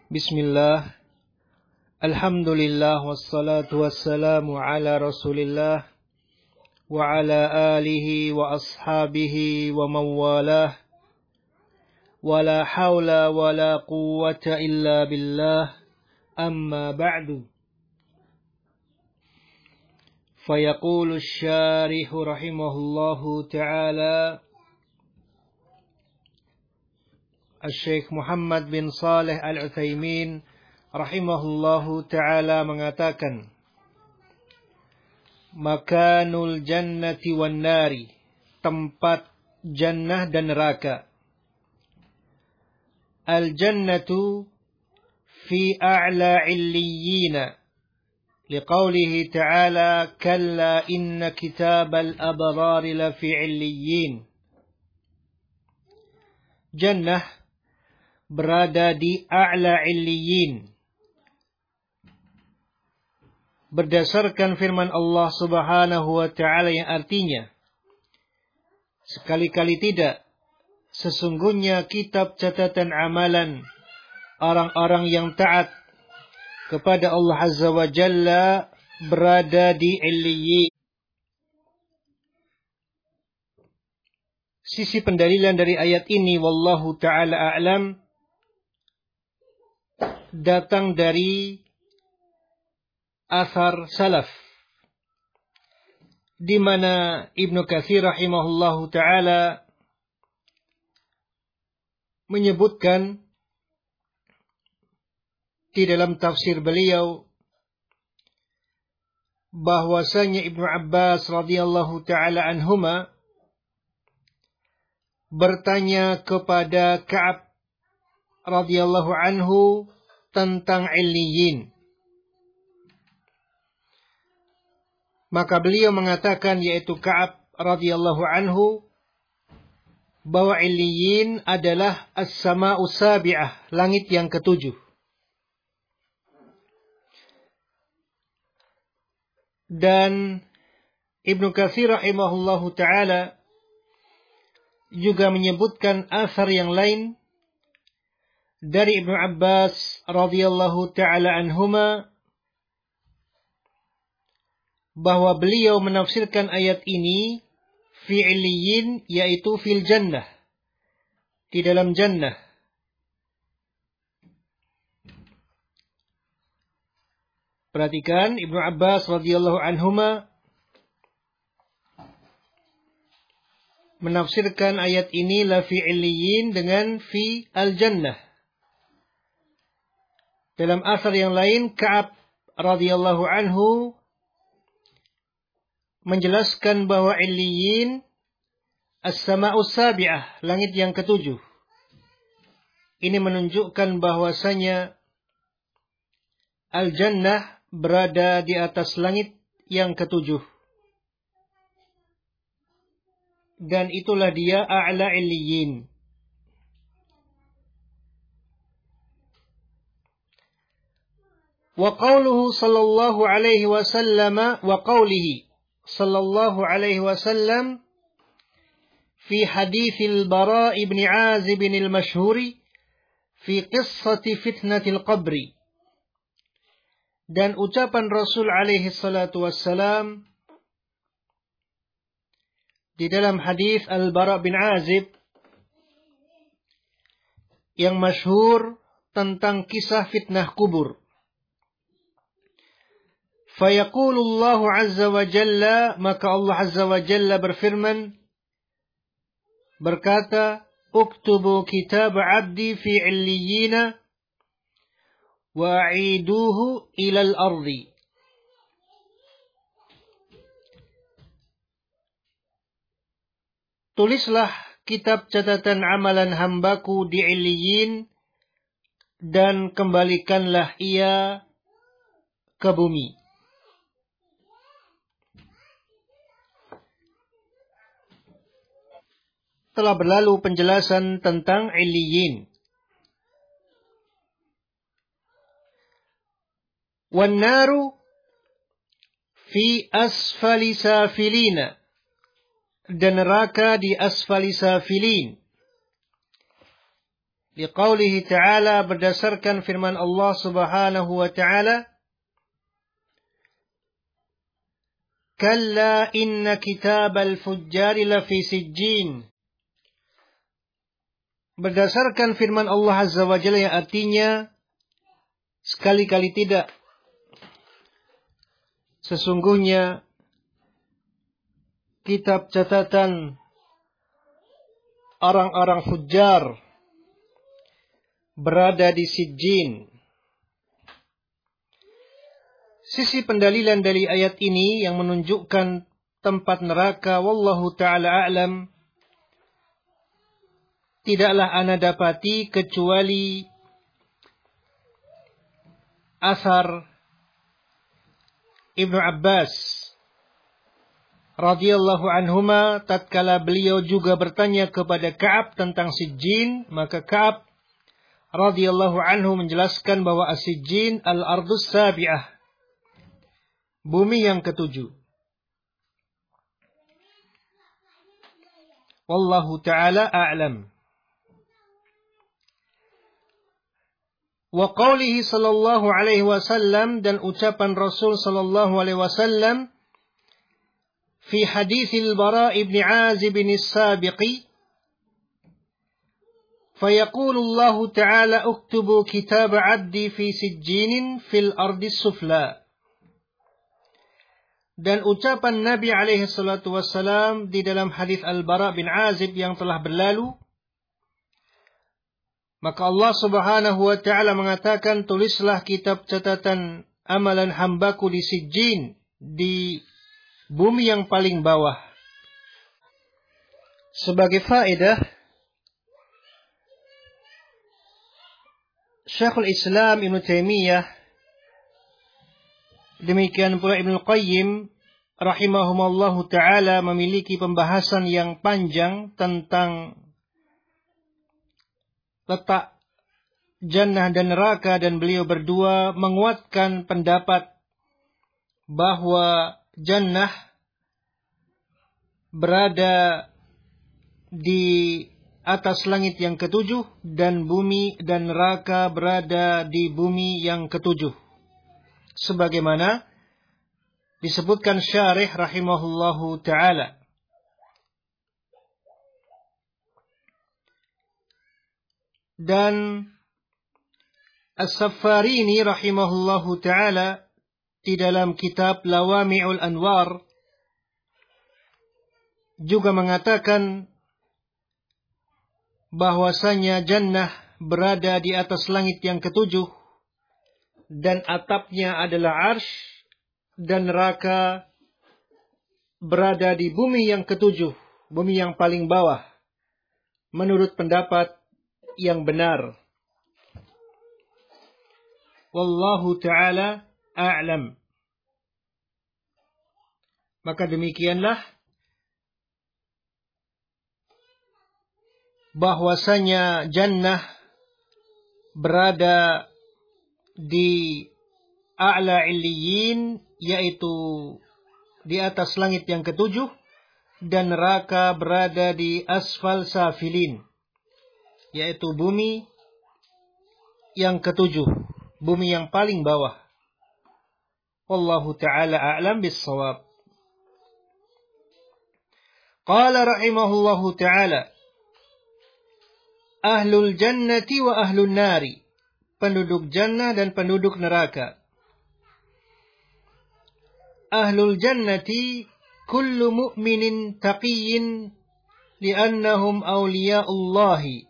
Bismillah, Alhamdulillah, wassalatu wassalamu ala rasulillah, wa ala alihi wa ashabihi wa mawalah, wa la hawla wa la quwwata illa billah, amma ba'du. Fayaqulu syarihu rahimahullahu ta'ala, Syekh Muhammad bin Saleh Al-Utsaimin rahimahullahu ta'ala mengatakan, Makanul jannati wan nari, tempat jannah dan neraka. Al-jannatu fi a'la illiyina, liqaulihi ta'ala, Kalla inna kitabal abrari lafi illiyin. Jannah berada di a'la illiyin, berdasarkan firman Allah Subhanahu wa ta'ala yang artinya, sekali-kali tidak, sesungguhnya kitab catatan amalan orang-orang yang taat kepada Allah Azza wa Jalla berada di illiyin. Sisi pendalilan dari ayat ini, wallahu ta'ala a'lam, datang dari athar salaf, di mana Ibnu Katsir rahimahullahu ta'ala menyebutkan di dalam tafsir beliau bahwasanya Ibnu Abbas radhiyallahu ta'ala anhuma bertanya kepada Ka'ab radhiyallahu anhu tentang illiyin. Maka beliau mengatakan, yaitu Ka'ab radhiyallahu anhu, bahwa illiyin adalah as-sama'us sabi'ah, langit yang ketujuh. Dan Ibnu Katsir rahimahullahu ta'ala juga menyebutkan asar yang lain dari Ibnu Abbas radhiyallahu ta'ala anhuma, bahwa beliau menafsirkan ayat ini fi illiyin, yaitu fil jannah, di dalam jannah. Perhatikan, Ibnu Abbas radhiyallahu anhuma menafsirkan ayat ini la fi illiyin dengan fi al-jannah. Dalam asar yang lain, Ka'ab radhiyallahu anhu menjelaskan bahwa illiyin as-sama'us sabi'ah, langit yang ketujuh. Ini menunjukkan bahwasanya al-jannah berada di atas langit yang ketujuh. Dan itulah dia a'la illiyin. Wa qawluhu sallallahu alaihi wasallam wa qawlihi sallallahu alaihi wasallam fi hadithil Bara' ibn Azib al-mashhuri fi qissati fitnatil qabri. Dan ucapan Rasul alaihi salatu wassalam di dalam hadis Al-Bara' bin Azib yang masyhur tentang kisah fitnah kubur. Fayaqulu Allah azza wa jalla, maka Allah azza wa jalla berfirman, berkata, Uktubu kitab abdi fi illiyina wa a'iduhu ilal ardi. Tulislah kitab catatan amalan hambaku di illiyin dan kembalikanlah ia ke bumi. Telah berlalu penjelasan tentang illiyin. Wan naru fi asfali safilina, dan neraka di asfali safilin. liqaulihi ta'ala, berdasarkan firman Allah Subhanahu wa ta'ala, kalla inna kitabal fujjari lafi sijjin. Berdasarkan firman Allah Azza wa Jalla yang artinya sekali-kali tidak, sesungguhnya kitab catatan orang-orang fujjar berada di Sijjin. Sisi pendalilan dari ayat ini yang menunjukkan tempat neraka, wallahu ta'ala a'lam, tidaklah ana dapati kecuali asar Ibnu Abbas radhiyallahu anhuma, tatkala beliau juga bertanya kepada Ka'ab tentang Sijjin, maka Ka'ab radhiyallahu anhu menjelaskan bahwa As-Sijjin al-ardus sabi'ah, bumi yang ketujuh. Wallahu ta'ala a'lam. Wa qawlihi sallallahu alaihi wasallam, dan ucapan Rasul sallallahu alaihi wasallam fi haditsil Bara ibn Azib as-Sabiqi, فيقول الله تعالى اكتبوا كتاب عبدي في سجين في الأرض السفلى. Dan ucapan Nabi alaihi salatu wassalam di dalam hadis Al-Bara bin Azib yang telah berlalu, maka Allah Subhanahu wa ta'ala mengatakan, tulislah kitab catatan amalan hambaku di Sijjin, di bumi yang paling bawah. Sebagai faedah, Syekhul Islam Ibnu Taimiyah, demikian pula Ibnu Qayyim rahimahumallahu ta'ala, memiliki pembahasan yang panjang tentang letak jannah dan neraka, dan beliau berdua menguatkan pendapat bahwa jannah berada di atas langit yang ketujuh, dan bumi dan neraka berada di bumi yang ketujuh, sebagaimana disebutkan syarih rahimahullahu ta'ala. Dan As-Saffarini rahimahullahu ta'ala di dalam kitab Lawami'ul Anwar juga mengatakan bahwasanya jannah berada di atas langit yang ketujuh dan atapnya adalah arsy, dan neraka berada di bumi yang ketujuh, bumi yang paling bawah, menurut pendapat yang benar. Wallahu ta'ala a'lam. Maka demikianlah bahwasanya jannah berada di a'la illiyin, yaitu di atas langit yang ketujuh, dan neraka berada di asfal safilin, yaitu bumi yang ketujuh, bumi yang paling bawah. Wallahu ta'ala a'lam bis-shawab. Qala rahimahullahu ta'ala, ahlul jannati wa ahlun nari, penduduk jannah dan penduduk neraka. Ahlul jannati kullu mu'minin taqiyyin li'annahum awliya'ullahi.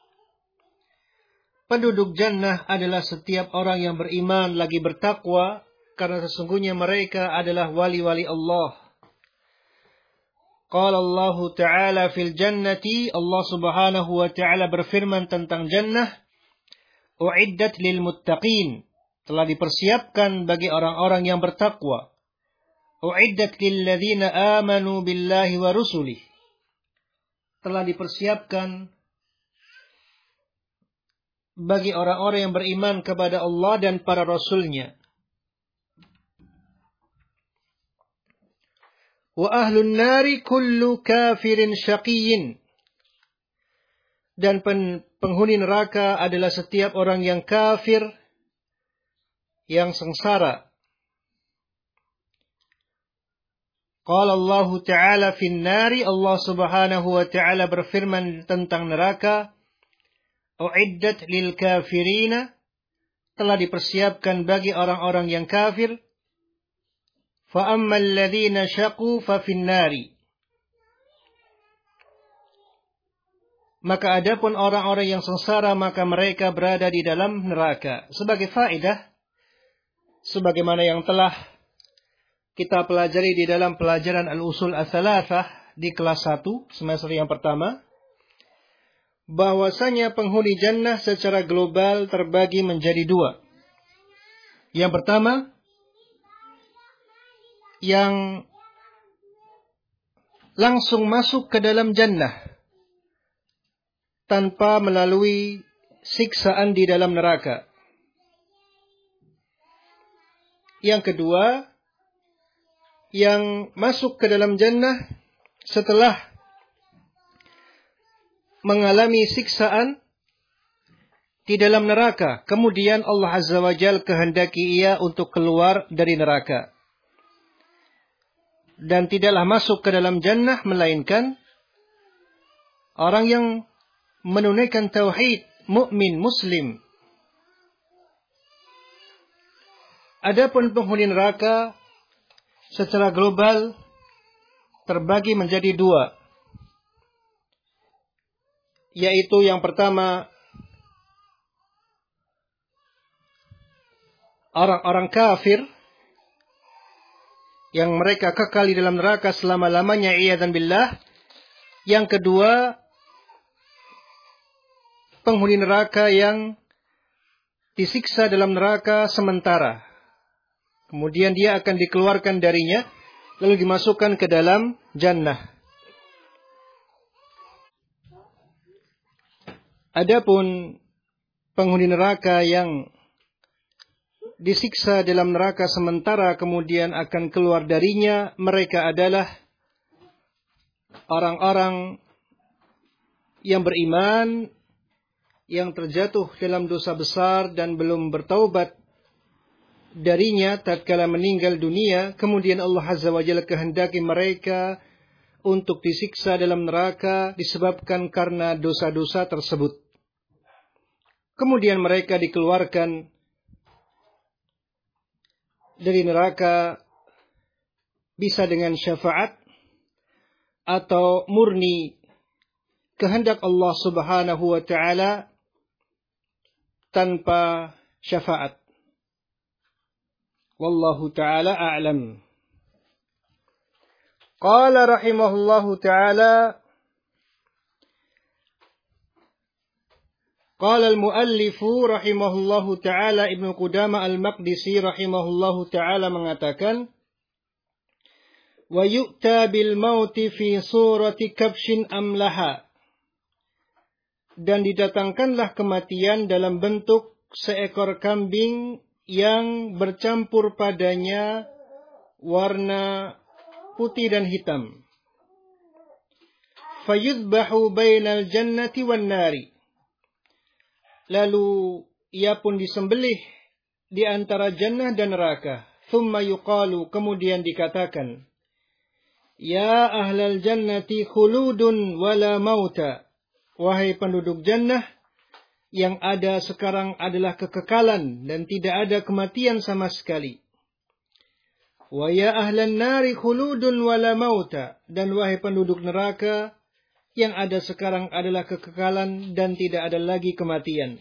Penduduk jannah adalah setiap orang yang beriman lagi bertakwa, karena sesungguhnya mereka adalah wali-wali Allah. Qala Allah Ta'ala fil jannati, Allah Subhanahu wa Ta'ala berfirman tentang jannah, u'iddat lil muttaqin, telah dipersiapkan bagi orang-orang yang bertakwa. U'iddat lil ladzina amanu billahi wa rusulih, telah dipersiapkan bagi orang-orang yang beriman kepada Allah dan para rasulnya. Wa ahlun nari kullu kafirin syaqiyyin, dan penghuni neraka adalah setiap orang yang kafir, yang sengsara. Qala Allah Ta'ala fin nari, Allah Subhanahu wa Ta'ala berfirman tentang neraka, uiddat lil kafirina, telah dipersiapkan bagi orang-orang yang kafir. Fa ammal ladzina syaqu fa fin nari. Maka adapun orang-orang yang sengsara, maka mereka berada di dalam neraka. Sebagai faedah, sebagaimana yang telah kita pelajari di dalam pelajaran Al-Usul Ats-Tsalatsah di kelas 1 semester yang pertama, bahwasanya penghuni jannah secara global terbagi menjadi dua. Yang pertama, yang langsung masuk ke dalam jannah tanpa melalui siksaan di dalam neraka. Yang kedua, yang masuk ke dalam jannah setelah mengalami siksaan di dalam neraka, kemudian Allah Azza wa Jalla kehendaki ia untuk keluar dari neraka. Dan tidaklah masuk ke dalam jannah melainkan orang yang menunaikan tauhid, mukmin, muslim. Adapun penghuni neraka secara global terbagi menjadi dua. Yaitu yang pertama, orang-orang kafir yang mereka kekal di dalam neraka selama-lamanya, iyadzan billah. Yang kedua, penghuni neraka yang disiksa dalam neraka sementara. Kemudian dia akan dikeluarkan darinya, lalu dimasukkan ke dalam jannah. Adapun penghuni neraka yang disiksa dalam neraka sementara kemudian akan keluar darinya, mereka adalah orang-orang yang beriman, yang terjatuh dalam dosa besar dan belum bertaubat darinya tatkala meninggal dunia. Kemudian Allah Azza wa Jalla kehendaki mereka untuk disiksa dalam neraka disebabkan karena dosa-dosa tersebut. Kemudian mereka dikeluarkan dari neraka bisa dengan syafaat atau murni kehendak Allah Subhanahu wa Ta'ala tanpa syafaat. Wallahu ta'ala a'lam. Qala rahimahullahu ta'ala, qala al-muallifu rahimahullahu ta'ala, Ibnu Qudamah al-Maqdisi rahimahullahu ta'ala mengatakan, wa yu'ta bil mauti fi surati kabshin amlaha, dan didatangkanlah kematian dalam bentuk seekor kambing yang bercampur padanya warna putih dan hitam. Fayudbahu bainal jannati wan nari, lalu ia pun disembelih di antara jannah dan neraka. Thumma yuqalu, kemudian dikatakan, ya ahlal jannati khuludun wala mauta, wahai penduduk jannah, yang ada sekarang adalah kekekalan dan tidak ada kematian sama sekali. Wa ya ahlan nari khuludun wala mauta, dan wahai penduduk neraka, yang ada sekarang adalah kekekalan dan tidak ada lagi kematian.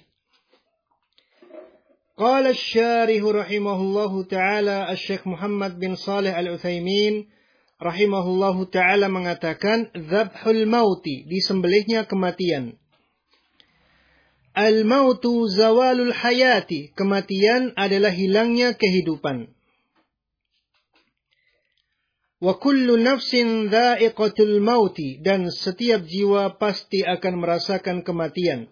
Qala asy-syarihu rahimahullahu ta'ala, Asy-Syaikh Muhammad bin Shalih Al-Utsaimin rahimahullahu ta'ala mengatakan, dzabhul mauti, disembelihnya kematian. Al-mautu zawalul hayati, kematian adalah hilangnya kehidupan. Wa kullu nafsin dha'iqatul mauti, dan setiap jiwa pasti akan merasakan kematian.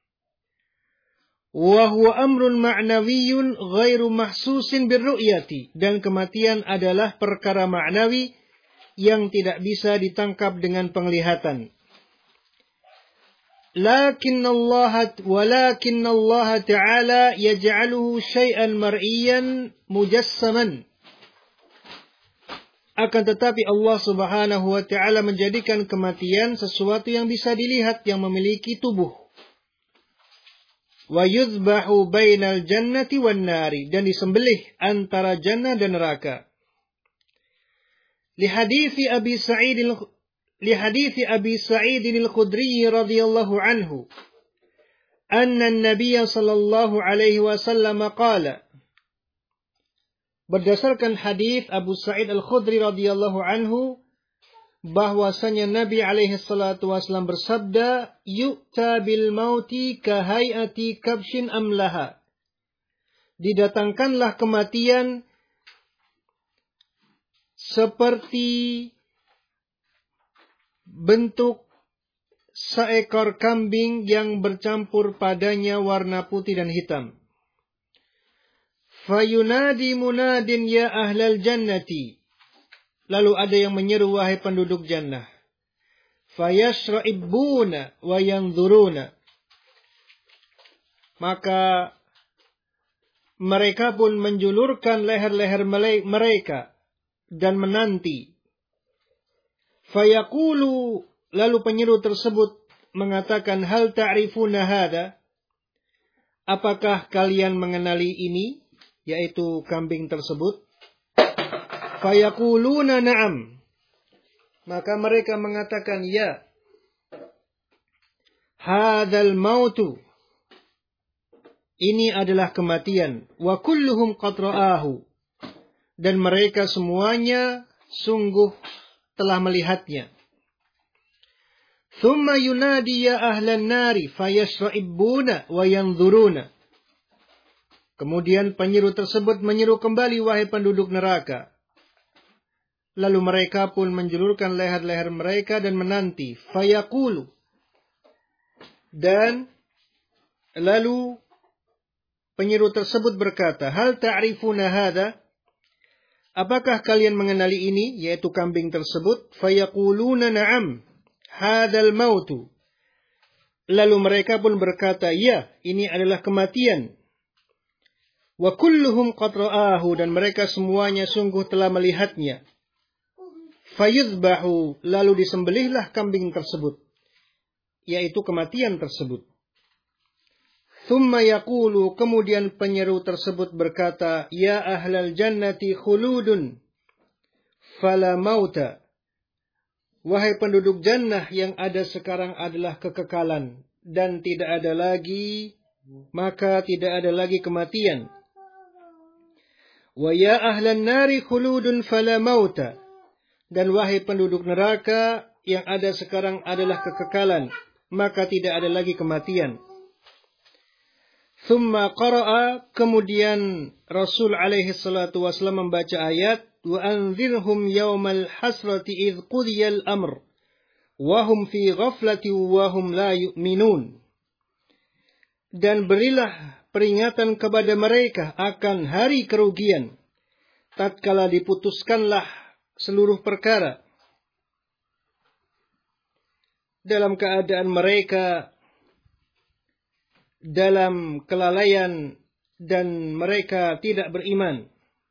Wa huwa amrun ma'nawiyyun ghairu mahsusin birru'yati, dan kematian adalah perkara ma'nawi yang tidak bisa ditangkap dengan penglihatan. walakin Allah Ta'ala yaj'aluhu syai'an mar'iyan mujassaman. Akan tetapi Allah Subhanahu wa Ta'ala menjadikan kematian sesuatu yang bisa dilihat, yang memiliki tubuh. Wa yuzbahu bainal jannati wan nari, dan disembelih antara jannah dan neraka. Li hadithi Abi Sa'id al-Khudri radhiyallahu anhu anna an-nabiy sallallahu alaihi wasallam qala. Berdasarkan hadis Abu Sa'id al-Khudri radhiyallahu anhu bahwasanya Nabi alaihi salatu wasallam bersabda, yu'ta bil mauti ka hayati kabshin amlaha. Didatangkanlah kematian seperti bentuk seekor kambing yang bercampur padanya warna putih dan hitam. Fayunadi munadin ya ahlal jannati. Lalu ada yang menyeru, wahai penduduk jannah. Fayashra'ibuna wa yanzuruna. Maka mereka pun menjulurkan leher-leher mereka dan menanti. Fayaqulu, lalu penyeru tersebut mengatakan, hal ta'rifuna hada? Apakah kalian mengenali ini? Yaitu kambing tersebut. Fayaquluna na'am. Maka mereka mengatakan, ya. Hadzal mautu. Ini adalah kematian. Wa kulluhum qad ra'ahu. Dan mereka semuanya sungguh telah melihatnya. Thumma yunadi ya ahlan nari fayashra'ibuna wa yanzuruna. Kemudian penyeru tersebut menyeru kembali, wahai penduduk neraka. Lalu mereka pun menjulurkan leher-leher mereka dan menanti. Fayaqulu. Dan lalu penyeru tersebut berkata, hal ta'rifuna hada? Apakah kalian mengenali ini? Yaitu kambing tersebut. Fayaquluna na'am. Hadzal mautu. Lalu mereka pun berkata, ya, ini adalah kematian. Wa kulluhum qad ra'ahu, dan mereka semuanya sungguh telah melihatnya. Fayuzbahu, lalu disembelihlah kambing tersebut, yaitu kematian tersebut. Thumma yaqulu, kemudian penyeru tersebut berkata, ya ahlal jannati khuludun fala mauta. Wahai penduduk jannah, yang ada sekarang adalah kekekalan dan tidak ada lagi, maka tidak ada lagi kematian. Wa ya ahlan nari khuludun fala mauta. Dan wahai penduduk neraka, yang ada sekarang adalah kekekalan, maka tidak ada lagi kematian. Thumma qara'a, kemudian Rasul alaihi salatu wasallam membaca ayat, wa anzirhum yawmal hasrati idh qudiyal amr wa hum fi ghaflati wa hum la yu'minun. Dan berilah peringatan kepada mereka akan hari kerugian, tatkala diputuskanlah seluruh perkara, dalam keadaan mereka dalam kelalaian dan mereka tidak beriman.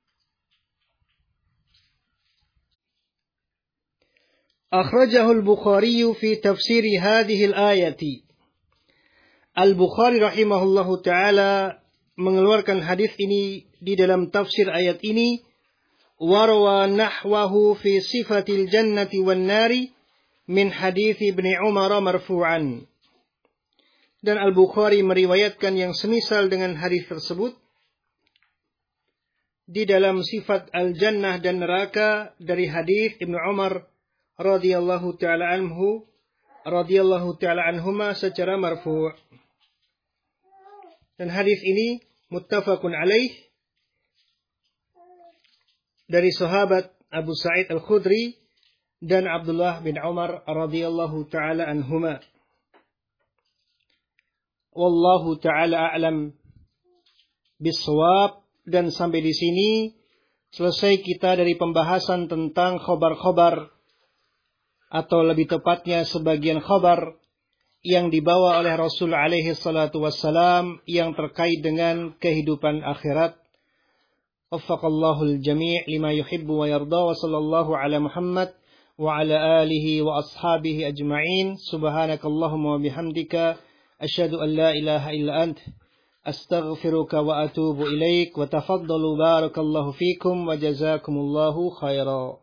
Akhrajahu al-Bukhari fi tafsir hadhihi al-ayati. Al-Bukhari rahimahullahu ta'ala mengeluarkan hadis ini di dalam tafsir ayat ini. Warwa nahwahu fi sifatil jannati wan nari min hadis Ibnu Umar marfu'an. Dan Al-Bukhari meriwayatkan yang semisal dengan hadis tersebut di dalam sifat al-jannah dan neraka dari hadis Ibnu Umar radhiyallahu ta'ala anhuma secara marfu'. Dan hadis ini muttafaqun alaih dari sahabat Abu Sa'id al-Khudri dan Abdullah bin Umar radhiyallahu ta'ala anhuma. Wallahu ta'ala a'lam bis-shawab. Dan sampai di sini selesai kita dari pembahasan tentang khobar-khobar, atau lebih tepatnya sebagian khobar yang dibawa oleh Rasul alaihi salatu wassalam yang terkait dengan kehidupan akhirat. Waffaqallahu al-jami' lima yuhibbu wa yarda wa sallallahu ala Muhammad wa ala alihi wa ashabihi ajma'in. Subhanakallahumma wa bihamdika asyhadu an la ilaha illa ant astaghfiruka wa atubu ilaik wa tafaddalu barakallahu fikum wa jazakumullahu khairan.